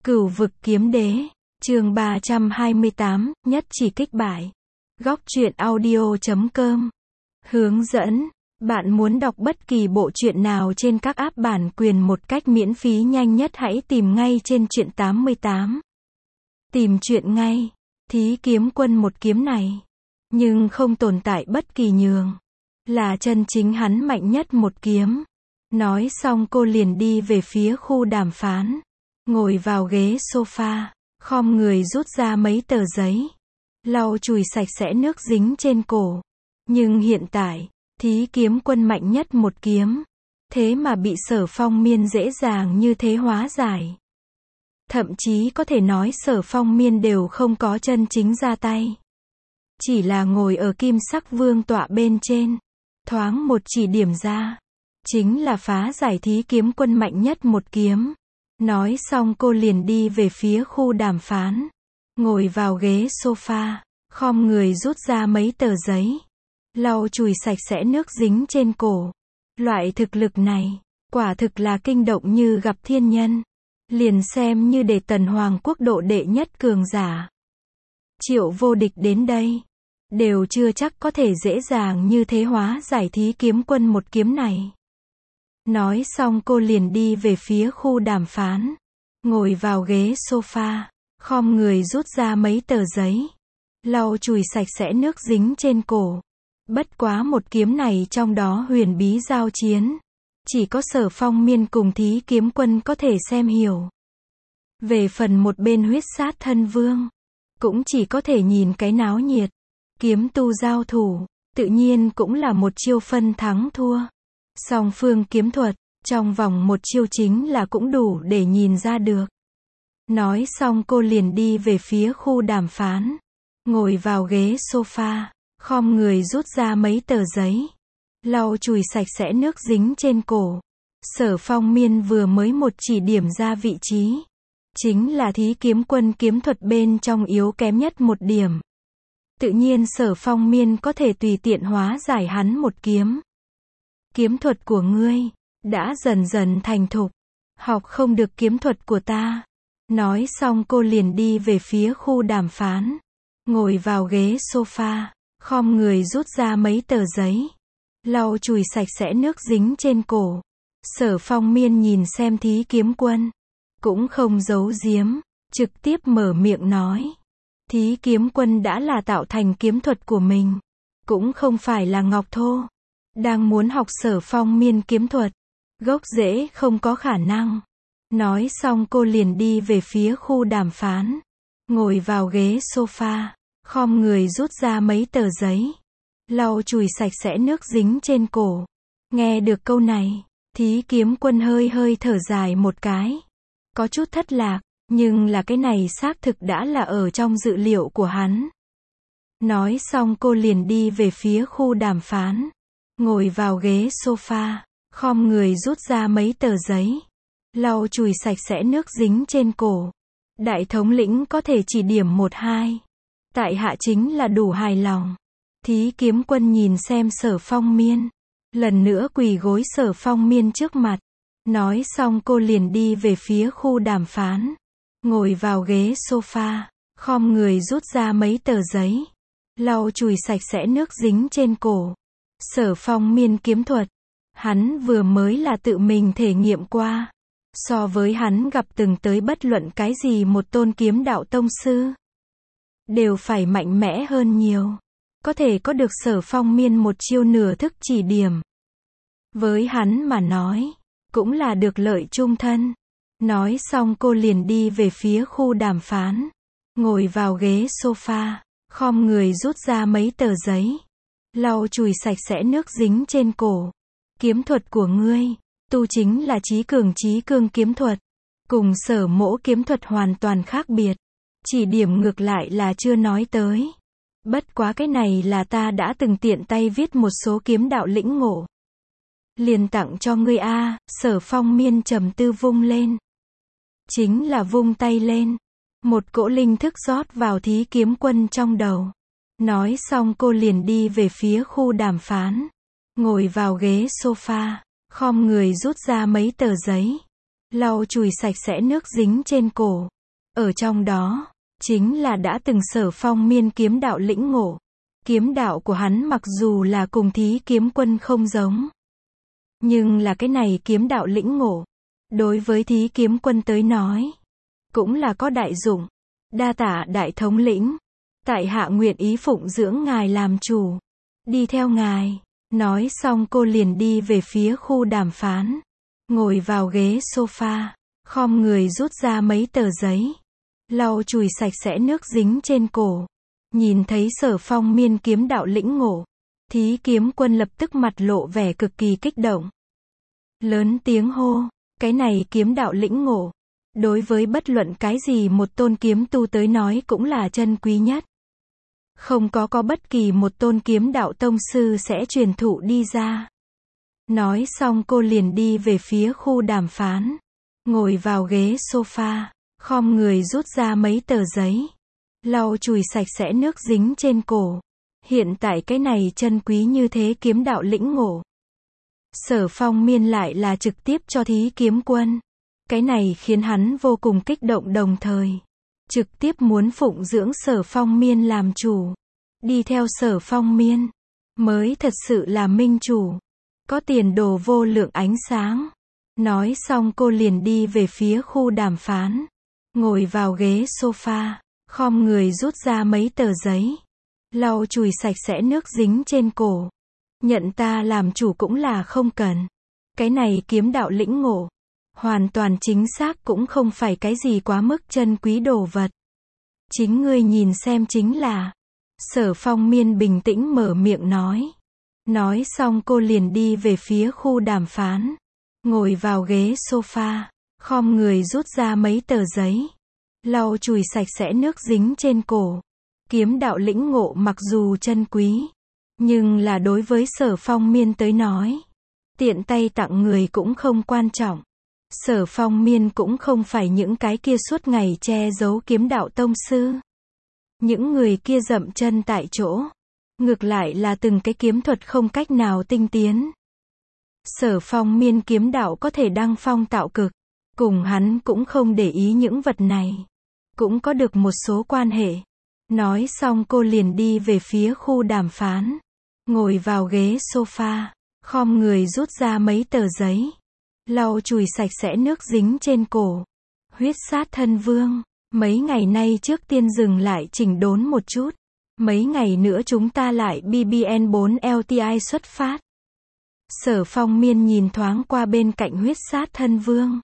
Cửu vực kiếm đế, chương 328, nhất chỉ kích bại. Góc truyện audio.com. Hướng dẫn, bạn muốn đọc bất kỳ bộ truyện nào trên các app bản quyền một cách miễn phí nhanh nhất hãy tìm ngay trên truyện 88. Tìm truyện ngay, Thí Kiếm Quân một kiếm này, nhưng không tồn tại bất kỳ nhường. Là chân chính hắn mạnh nhất một kiếm. Nói xong cô liền đi về phía khu đàm phán. Ngồi vào ghế sofa, khom người rút ra mấy tờ giấy. Lau chùi sạch sẽ nước dính trên cổ. Nhưng hiện tại, Thí Kiếm Quân mạnh nhất một kiếm. Thế mà bị Sở Phong Miên dễ dàng như thế hóa giải. Thậm chí có thể nói Sở Phong Miên đều không có chân chính ra tay. Chỉ là ngồi ở kim sắc vương tọa bên trên. Thoáng một chỉ điểm ra. Chính là phá giải Thí Kiếm Quân mạnh nhất một kiếm. Nói xong cô liền đi về phía khu đàm phán. Ngồi vào ghế sofa, khom người rút ra mấy tờ giấy. Lau chùi sạch sẽ nước dính trên cổ. Loại thực lực này, quả thực là kinh động như gặp thiên nhân. Liền xem như để Tần Hoàng quốc độ đệ nhất cường giả. Triệu Vô Địch đến đây. Đều chưa chắc có thể dễ dàng như thế hóa giải Thí Kiếm Quân một kiếm này. Nói xong cô liền đi về phía khu đàm phán. Ngồi vào ghế sofa, khom người rút ra mấy tờ giấy. Lau chùi sạch sẽ nước dính trên cổ. Bất quá một kiếm này trong đó huyền bí giao chiến. Chỉ có Sở Phong Miên cùng Thí Kiếm Quân có thể xem hiểu. Về phần một bên huyết sát thân vương, cũng chỉ có thể nhìn cái náo nhiệt. Kiếm tu giao thủ, tự nhiên cũng là một chiêu phân thắng thua. Song phương kiếm thuật, trong vòng một chiêu chính là cũng đủ để nhìn ra được. Nói xong cô liền đi về phía khu đàm phán. Ngồi vào ghế sofa, khom người rút ra mấy tờ giấy. Lau chùi sạch sẽ nước dính trên cổ. Sở Phong Miên vừa mới một chỉ điểm ra vị trí. Chính là Thí Kiếm Quân kiếm thuật bên trong yếu kém nhất một điểm. Tự nhiên Sở Phong Miên có thể tùy tiện hóa giải hắn một kiếm. Kiếm thuật của ngươi đã dần dần thành thục, học không được kiếm thuật của ta. Nói xong cô liền đi về phía khu đàm phán. Ngồi vào ghế sofa, khom người rút ra mấy tờ giấy. Lau chùi sạch sẽ nước dính trên cổ. Sở Phong Miên nhìn xem Thí Kiếm Quân, cũng không giấu giếm, trực tiếp mở miệng nói. Thí Kiếm Quân đã là tạo thành kiếm thuật của mình, cũng không phải là ngọc thô. Đang muốn học Sở Phong Miên kiếm thuật, gốc rễ không có khả năng. Nói xong cô liền đi về phía khu đàm phán. Ngồi vào ghế sofa, khom người rút ra mấy tờ giấy. Lau chùi sạch sẽ nước dính trên cổ. Nghe được câu này, Thí Kiếm Quân hơi hơi thở dài một cái. Có chút thất lạc, nhưng là cái này xác thực đã là ở trong dự liệu của hắn. Nói xong cô liền đi về phía khu đàm phán. Ngồi vào ghế sofa, khom người rút ra mấy tờ giấy. Lau chùi sạch sẽ nước dính trên cổ. Đại thống lĩnh có thể chỉ điểm 1-2. Tại hạ chính là đủ hài lòng. Thí Kiếm Quân nhìn xem Sở Phong Miên. Lần nữa quỳ gối Sở Phong Miên trước mặt. Nói xong cô liền đi về phía khu đàm phán. Ngồi vào ghế sofa, khom người rút ra mấy tờ giấy. Lau chùi sạch sẽ nước dính trên cổ. Sở Phong Miên kiếm thuật, hắn vừa mới là tự mình thể nghiệm qua. So với hắn gặp từng tới bất luận cái gì một tôn kiếm đạo tông sư, đều phải mạnh mẽ hơn nhiều. Có thể có được Sở Phong Miên một chiêu nửa thức chỉ điểm. Với hắn mà nói, cũng là được lợi chung thân. Nói xong cô liền đi về phía khu đàm phán. Ngồi vào ghế sofa, khom người rút ra mấy tờ giấy. Lau chùi sạch sẽ nước dính trên cổ. Kiếm thuật của ngươi, tu chính là chí cương kiếm thuật. Cùng Sở Mỗ kiếm thuật hoàn toàn khác biệt. Chỉ điểm ngược lại là chưa nói tới. Bất quá cái này là ta đã từng tiện tay viết một số kiếm đạo lĩnh ngộ. Liền tặng cho ngươi a. Sở Phong Miên trầm tư vung lên. Chính là vung tay lên. Một cỗ linh thức rót vào Thí Kiếm Quân trong đầu. Nói xong cô liền đi về phía khu đàm phán. Ngồi vào ghế sofa, khom người rút ra mấy tờ giấy. Lau chùi sạch sẽ nước dính trên cổ. Ở trong đó, chính là đã từng Sở Phong Miên kiếm đạo lĩnh ngộ. Kiếm đạo của hắn mặc dù là cùng Thí Kiếm Quân không giống, nhưng là cái này kiếm đạo lĩnh ngộ, đối với Thí Kiếm Quân tới nói, cũng là có đại dụng. Đa tạ đại thống lĩnh, tại hạ nguyện ý phụng dưỡng ngài làm chủ, đi theo ngài. Nói xong cô liền đi về phía khu đàm phán, ngồi vào ghế sofa, khom người rút ra mấy tờ giấy, lau chùi sạch sẽ nước dính trên cổ. Nhìn thấy Sở Phong Miên kiếm đạo lĩnh ngộ, Thí Kiếm Quân lập tức mặt lộ vẻ cực kỳ kích động. Lớn tiếng hô, cái này kiếm đạo lĩnh ngộ, đối với bất luận cái gì một tôn kiếm tu tới nói cũng là chân quý nhất. Không có bất kỳ một tôn kiếm đạo tông sư sẽ truyền thụ đi ra. Nói xong cô liền đi về phía khu đàm phán, ngồi vào ghế sofa, khom người rút ra mấy tờ giấy, lau chùi sạch sẽ nước dính trên cổ. Hiện tại cái này chân quý như thế kiếm đạo lĩnh ngộ, Sở Phong Miên lại là trực tiếp cho Thí Kiếm Quân. Cái này khiến hắn vô cùng kích động, đồng thời trực tiếp muốn phụng dưỡng Sở Phong Miên làm chủ. Đi theo Sở Phong Miên mới thật sự là minh chủ, có tiền đồ vô lượng ánh sáng. Nói xong cô liền đi về phía khu đàm phán, ngồi vào ghế sofa, khom người rút ra mấy tờ giấy, lau chùi sạch sẽ nước dính trên cổ. Nhận ta làm chủ cũng là không cần. Cái này kiếm đạo lĩnh ngộ, hoàn toàn chính xác cũng không phải cái gì quá mức chân quý đồ vật. Chính ngươi nhìn xem chính là. Sở Phong Miên bình tĩnh mở miệng nói. Nói xong cô liền đi về phía khu đàm phán, ngồi vào ghế sofa, khom người rút ra mấy tờ giấy, lau chùi sạch sẽ nước dính trên cổ. Kiếm đạo lĩnh ngộ mặc dù chân quý, nhưng là đối với Sở Phong Miên tới nói, tiện tay tặng người cũng không quan trọng. Sở Phong Miên cũng không phải những cái kia suốt ngày che giấu kiếm đạo tông sư. Những người kia dậm chân tại chỗ, ngược lại là từng cái kiếm thuật không cách nào tinh tiến. Sở Phong Miên kiếm đạo có thể đăng phong tạo cực, cùng hắn cũng không để ý những vật này, cũng có được một số quan hệ. Nói xong cô liền đi về phía khu đàm phán, ngồi vào ghế sofa, khom người rút ra mấy tờ giấy, lau chùi sạch sẽ nước dính trên cổ. Huyết sát thân vương, mấy ngày nay trước tiên dừng lại chỉnh đốn một chút. Mấy ngày nữa chúng ta lại BBN4 LTI xuất phát. Sở Phong Miên nhìn thoáng qua bên cạnh huyết sát thân vương,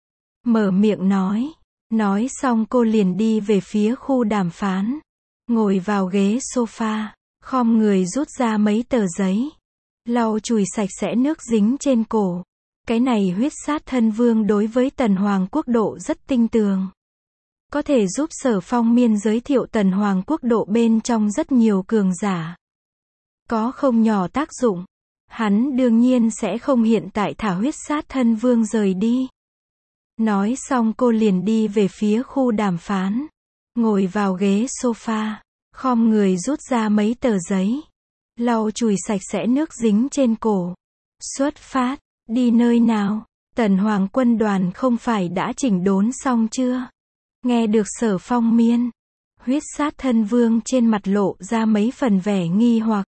mở miệng nói. Nói xong cô liền đi về phía khu đàm phán, ngồi vào ghế sofa, khom người rút ra mấy tờ giấy, lau chùi sạch sẽ nước dính trên cổ. Cái này huyết sát thân vương đối với Tần Hoàng quốc độ rất tinh tường, có thể giúp Sở Phong Miên giới thiệu Tần Hoàng quốc độ bên trong rất nhiều cường giả, có không nhỏ tác dụng. Hắn đương nhiên sẽ không hiện tại thả huyết sát thân vương rời đi. Nói xong cô liền đi về phía khu đàm phán, ngồi vào ghế sofa, khom người rút ra mấy tờ giấy, lau chùi sạch sẽ nước dính trên cổ. Xuất phát, đi nơi nào? Tần Hoàng quân đoàn không phải đã chỉnh đốn xong chưa? Nghe được Sở Phong Miên, huyết sát thân vương trên mặt lộ ra mấy phần vẻ nghi hoặc.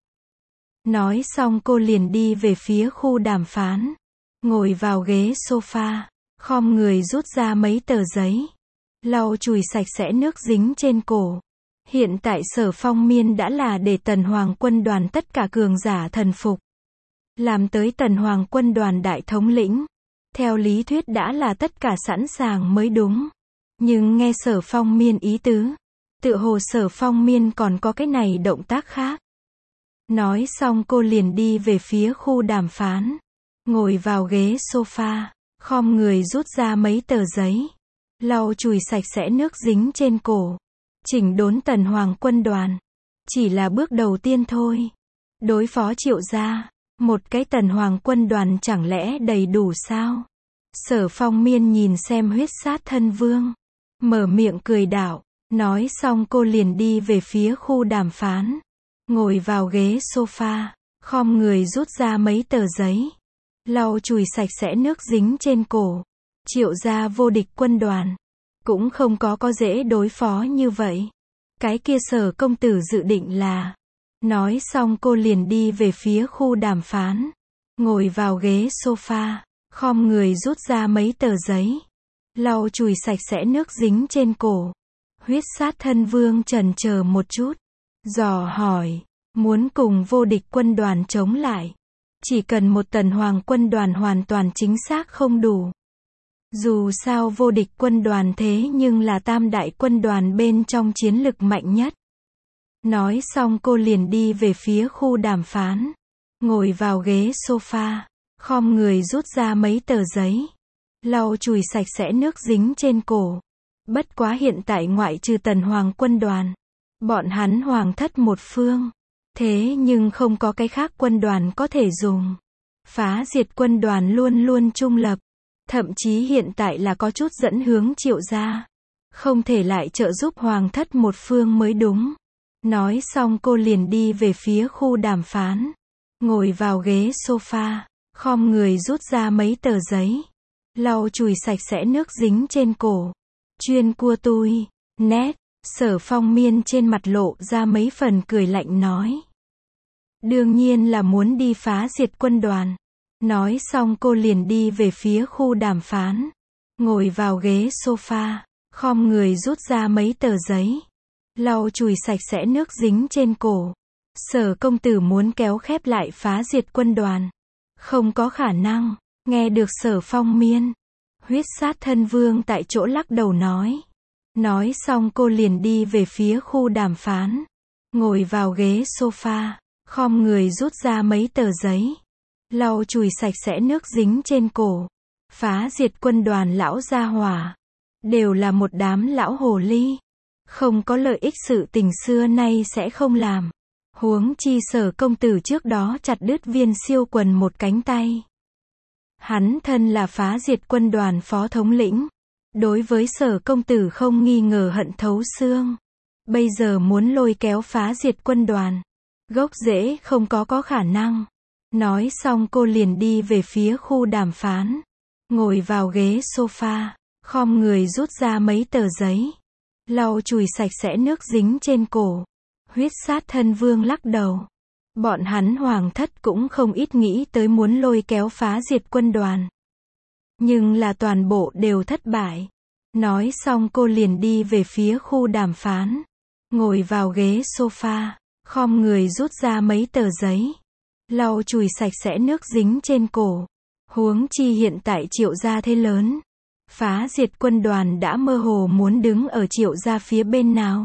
Nói xong cô liền đi về phía khu đàm phán, ngồi vào ghế sofa, khom người rút ra mấy tờ giấy, lau chùi sạch sẽ nước dính trên cổ. Hiện tại Sở Phong Miên đã là để Tần Hoàng quân đoàn tất cả cường giả thần phục, làm tới Tần Hoàng quân đoàn đại thống lĩnh. Theo lý thuyết đã là tất cả sẵn sàng mới đúng. Nhưng nghe Sở Phong Miên ý tứ, tựa hồ Sở Phong Miên còn có cái này động tác khác. Nói xong cô liền đi về phía khu đàm phán, ngồi vào ghế sofa, khom người rút ra mấy tờ giấy, lau chùi sạch sẽ nước dính trên cổ. Chỉnh đốn Tần Hoàng quân đoàn chỉ là bước đầu tiên thôi. Đối phó Triệu gia, một cái Tần Hoàng quân đoàn chẳng lẽ đầy đủ sao? Sở Phong Miên nhìn xem huyết sát thân vương, mở miệng cười đảo. Nói xong cô liền đi về phía khu đàm phán, ngồi vào ghế sofa, khom người rút ra mấy tờ giấy, lau chùi sạch sẽ nước dính trên cổ. Triệu gia vô địch quân đoàn cũng không có dễ đối phó như vậy. Cái kia Sở công tử dự định là. Nói xong cô liền đi về phía khu đàm phán. Ngồi vào ghế sofa, khom người rút ra mấy tờ giấy. Lau chùi sạch sẽ nước dính trên cổ. Huyết sát thân Vương chần chờ một chút. Dò hỏi, muốn cùng vô địch quân đoàn chống lại. Chỉ cần một Tần Hoàng quân đoàn hoàn toàn chính xác không đủ. Dù sao vô địch quân đoàn thế nhưng là tam đại quân đoàn bên trong chiến lực mạnh nhất. Nói xong cô liền đi về phía khu đàm phán. Ngồi vào ghế sofa, khom người rút ra mấy tờ giấy. Lau chùi sạch sẽ nước dính trên cổ. Bất quá hiện tại ngoại trừ Tần Hoàng quân đoàn, bọn hắn hoàng thất một phương. Thế nhưng không có cái khác quân đoàn có thể dùng. Phá diệt quân đoàn luôn luôn trung lập. Thậm chí hiện tại là có chút dẫn hướng Triệu gia. Không thể lại trợ giúp hoàng thất một phương mới đúng. Nói xong cô liền đi về phía khu đàm phán. Ngồi vào ghế sofa, khom người rút ra mấy tờ giấy. Lau chùi sạch sẽ nước dính trên cổ. Chuyên cua tui, nét, Sở Phong Miên trên mặt lộ ra mấy phần cười lạnh nói. Đương nhiên là muốn đi phá diệt quân đoàn. Nói xong cô liền đi về phía khu đàm phán. Ngồi vào ghế sofa, khom người rút ra mấy tờ giấy. Lau chùi sạch sẽ nước dính trên cổ. Sở công tử muốn kéo khép lại phá diệt quân đoàn. Không có khả năng. Nghe được Sở Phong Miên, huyết sát thân Vương tại chỗ lắc đầu nói. Nói xong cô liền đi về phía khu đàm phán. Ngồi vào ghế sofa, khom người rút ra mấy tờ giấy. Lau chùi sạch sẽ nước dính trên cổ. Phá diệt quân đoàn lão gia hỏa. Đều là một đám lão hồ ly. Không có lợi ích sự tình xưa nay sẽ không làm. Huống chi Sở công tử trước đó chặt đứt Viên Siêu Quần một cánh tay. Hắn thân là phá diệt quân đoàn phó thống lĩnh. Đối với Sở công tử không nghi ngờ hận thấu xương. Bây giờ muốn lôi kéo phá diệt quân đoàn. Gốc rễ không có khả năng. Nói xong cô liền đi về phía khu đàm phán. Ngồi vào ghế sofa, khom người rút ra mấy tờ giấy. Lau chùi sạch sẽ nước dính trên cổ. Huyết sát thân Vương lắc đầu. Bọn hắn hoàng thất cũng không ít nghĩ tới muốn lôi kéo phá diệt quân đoàn. Nhưng là toàn bộ đều thất bại. Nói xong cô liền đi về phía khu đàm phán. Ngồi vào ghế sofa, khom người rút ra mấy tờ giấy. Lau chùi sạch sẽ nước dính trên cổ. Huống chi hiện tại Triệu gia thế lớn. Phá diệt quân đoàn đã mơ hồ muốn đứng ở Triệu gia phía bên nào.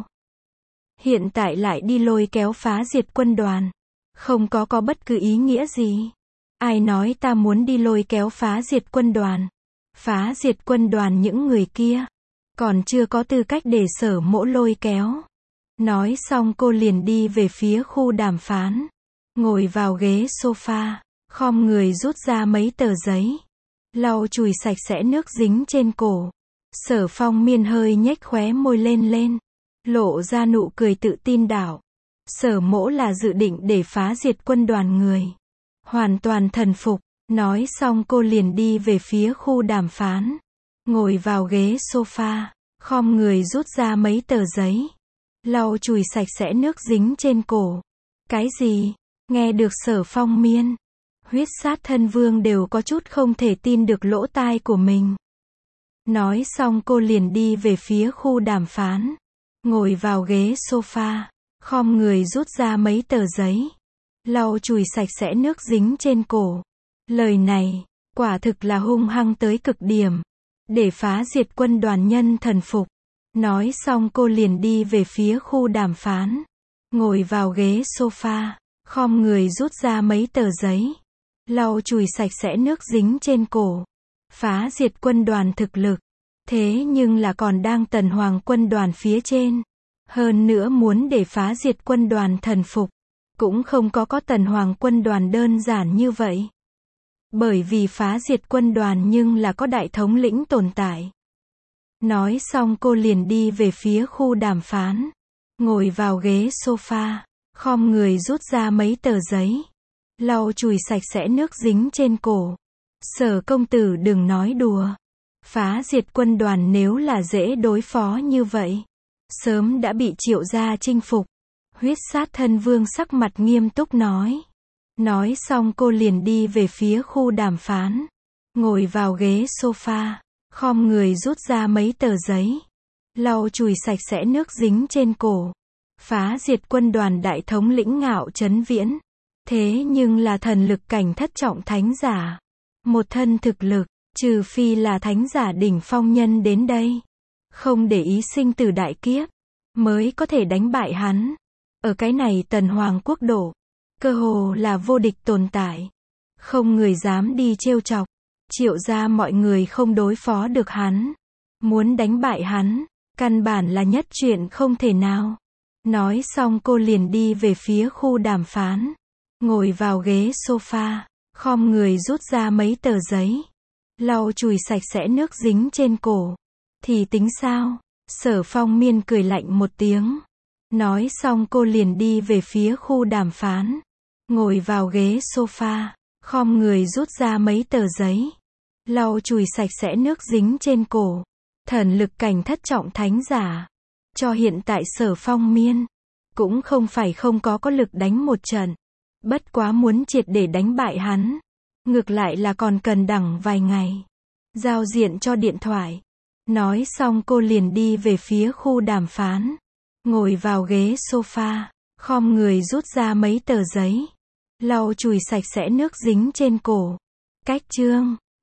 Hiện tại lại đi lôi kéo phá diệt quân đoàn. Không có bất cứ ý nghĩa gì. Ai nói ta muốn đi lôi kéo phá diệt quân đoàn. Phá diệt quân đoàn những người kia. Còn chưa có tư cách để Sở mỗ lôi kéo. Nói xong cô liền đi về phía khu đàm phán. Ngồi vào ghế sofa, khom người rút ra mấy tờ giấy. Lau chùi sạch sẽ nước dính trên cổ. Sở Phong Miên hơi nhếch khóe môi lên. Lộ ra nụ cười tự tin đảo. Sở mỗ là dự định để phá diệt quân đoàn người. Hoàn toàn thần phục. Nói xong cô liền đi về phía khu đàm phán. Ngồi vào ghế sofa, khom người rút ra mấy tờ giấy. Lau chùi sạch sẽ nước dính trên cổ. Cái gì? Nghe được Sở Phong Miên, huyết sát thân Vương đều có chút không thể tin được lỗ tai của mình. Nói xong cô liền đi về phía khu đàm phán. Ngồi vào ghế sofa, khom người rút ra mấy tờ giấy. Lau chùi sạch sẽ nước dính trên cổ. Lời này, quả thực là hung hăng tới cực điểm. Để phá diệt quân đoàn nhân thần phục. Nói xong cô liền đi về phía khu đàm phán. Ngồi vào ghế sofa, khom người rút ra mấy tờ giấy. Lau chùi sạch sẽ nước dính trên cổ. Phá diệt quân đoàn thực lực. Thế nhưng là còn đang Tần Hoàng quân đoàn phía trên. Hơn nữa muốn để phá diệt quân đoàn thần phục. Cũng không có Tần Hoàng quân đoàn đơn giản như vậy. Bởi vì phá diệt quân đoàn nhưng là có đại thống lĩnh tồn tại. Nói xong cô liền đi về phía khu đàm phán. Ngồi vào ghế sofa, khom người rút ra mấy tờ giấy. Lau chùi sạch sẽ nước dính trên cổ. Sở công tử đừng nói đùa. Phá diệt quân đoàn nếu là dễ đối phó như vậy, sớm đã bị Triệu gia chinh phục. Huyết sát thân vương sắc mặt nghiêm túc nói. Nói xong cô liền đi về phía khu đàm phán. Ngồi vào ghế sofa, khom người rút ra mấy tờ giấy. Lau chùi sạch sẽ nước dính trên cổ. Phá diệt quân đoàn đại thống lĩnh Ngạo Chấn Viễn. Thế nhưng là thần lực cảnh thất trọng thánh giả. Một thân thực lực, trừ phi là thánh giả đỉnh phong nhân đến đây. Không để ý sinh tử đại kiếp, mới có thể đánh bại hắn. Ở cái này Tần Hoàng quốc độ, cơ hồ là vô địch tồn tại. Không người dám đi trêu chọc. Triệu gia mọi người không đối phó được hắn. Muốn đánh bại hắn, căn bản là nhất chuyện không thể nào. Nói xong cô liền đi về phía khu đàm phán. Ngồi vào ghế sofa, khom người rút ra mấy tờ giấy. Lau chùi sạch sẽ nước dính trên cổ. Thì tính sao? Sở Phong Miên cười lạnh một tiếng. Nói xong cô liền đi về phía khu đàm phán. Ngồi vào ghế sofa, khom người rút ra mấy tờ giấy. Lau chùi sạch sẽ nước dính trên cổ. Thần lực cảnh thất trọng thánh giả. Cho hiện tại Sở Phong Miên, cũng không phải không có lực đánh một trận. Bất quá muốn triệt để đánh bại hắn, ngược lại là còn cần đẳng vài ngày. Giao diện cho điện thoại. Nói xong cô liền đi về phía khu đàm phán. Ngồi vào ghế sofa, khom người rút ra mấy tờ giấy. Lau chùi sạch sẽ nước dính trên cổ. Cách chương